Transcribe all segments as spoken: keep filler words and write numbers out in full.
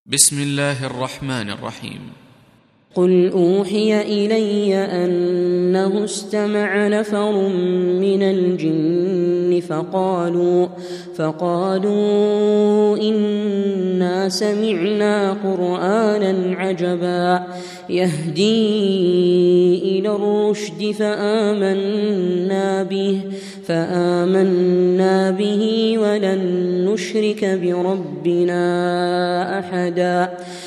بسم الله الرحمن الرحيم. قل أوحي إلي أنه استمع نفر من الجن فقالوا, فقالوا إنا سمعنا قرآنا عجبا يهدي إلى الرشد فآمنا به, فآمنا به ولن نشرك بربنا أحدا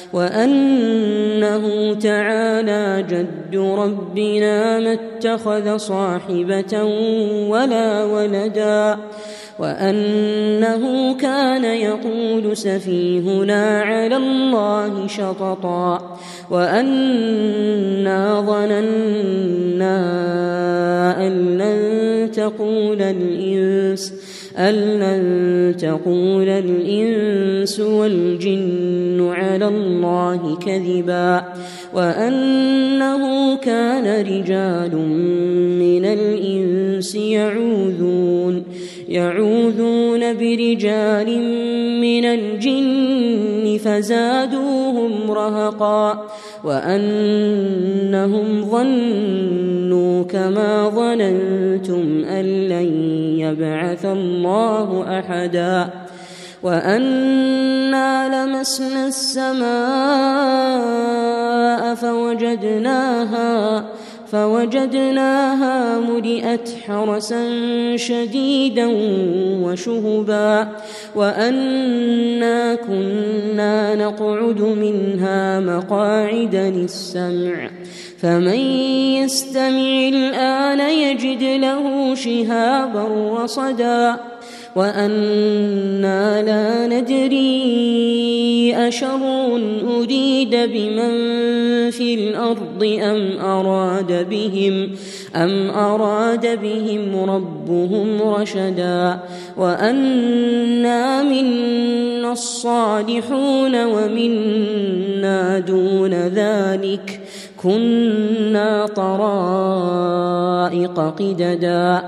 وأنه تعالى جد ربنا ما اتخذ صاحبة ولا ولدا وأنه كان يقول سفيهنا على الله شططا وأنا ظننا أن لن تقول الإنس أن لن تقول الإنس والجن على الله كذبا وأنه كان رجال من الإنس يعوذون يعوذون برجال من الجن فزادوهم رهقا وأنهم ظنوا كما ظننتم أن لن يبعث الله أحدا وأنا لمسنا السماء فوجدناها فوجدناها ملئت حرسا شديدا وشهبا وأنا كنا نقعد منها مقاعد للسمع فمن يستمع الآن يجد له شهابا رصدا وأنا لا ندري أشر أريد بمن في الأرض أم أراد بهم أم أراد بهم ربهم رشدا وأنا منا الصالحون ومنا دون ذلك كنا طرائق قددا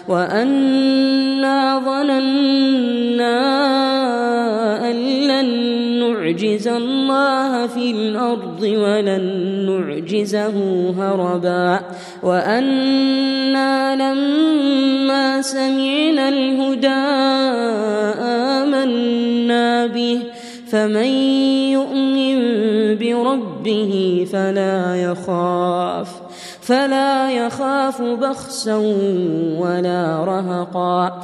وأنا ظننا أن لن نعجز الله في الأرض ولن نعجزه هربا وأنا لما سمعنا الهدى آمنا به فمن يؤمن بربه فلا يخاف فلا يخاف بخسا ولا رهقا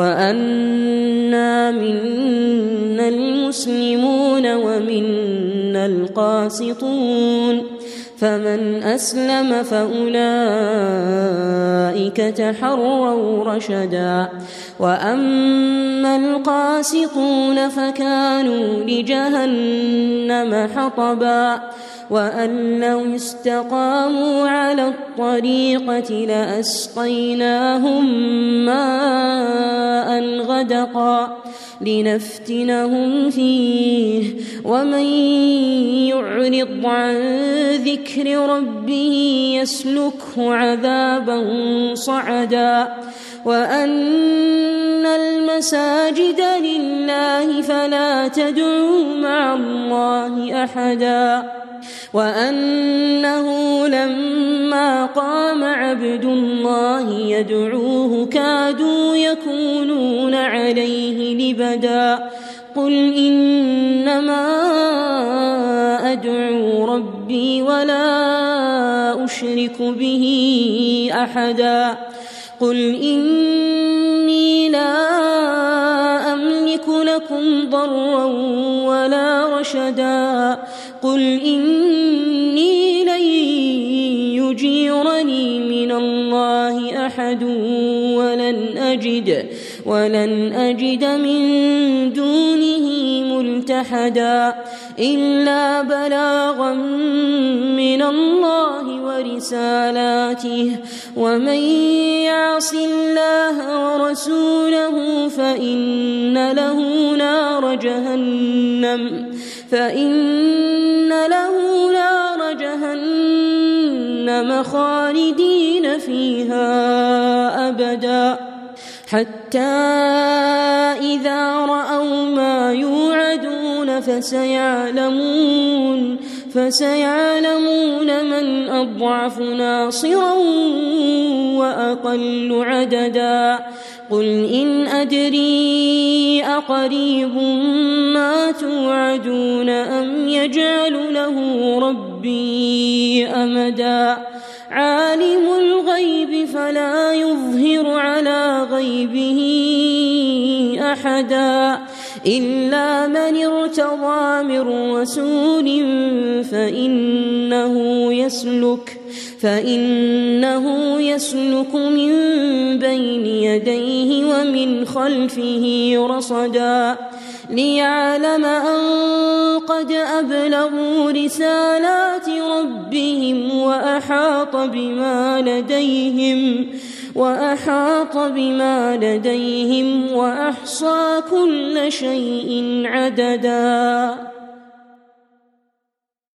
وأنا منا المسلمون ومنا القاسطون فمن أسلم فأولئك تحروا رشدا وأما القاسطون فكانوا لجهنم حطبا وأن لو استقاموا على الطريقة لأسقيناهم ماء غدقا لنفتنهم فيه ومن يعرض عن ذكر ربه يسلكه عذابا صعدا وأن المساجد لله فلا تدعوا مع الله أحدا وأنه لما قام عبد الله يدعوه كادوا يكونون عليه لبدا قل إنما أدعو ربي ولا أشرك به أحدا قل إني لا أملك لكم ضرا ولا رشدا قل إني لن يجيرني من الله أحد ولن أجد ولن أجد من دونه ملتحدا إلا بلاغا من الله ورسالاته ومن يعص الله ورسوله فإن له نار جهنم فإن له نار جهنم خالدين فيها أبدا حتى إذا رأوا ما يوعدون فسيعلمون فسيعلمون من أضعف ناصرا وأقل عددا قل إن أدري أقريب ما توعدون أم يجعل له ربي أمدا عالم الغيب فلا يظهر على غيبه أحدا إلا من ارتضى من رسول فإنه يسلك فإنه يسلك من بين يديه ومن خلفه رصدا ليعلم أن قد أبلغوا رسالات ربهم وأحاط بما لديهم وأحاط بما لديهم وأحصى كل شيء عددا.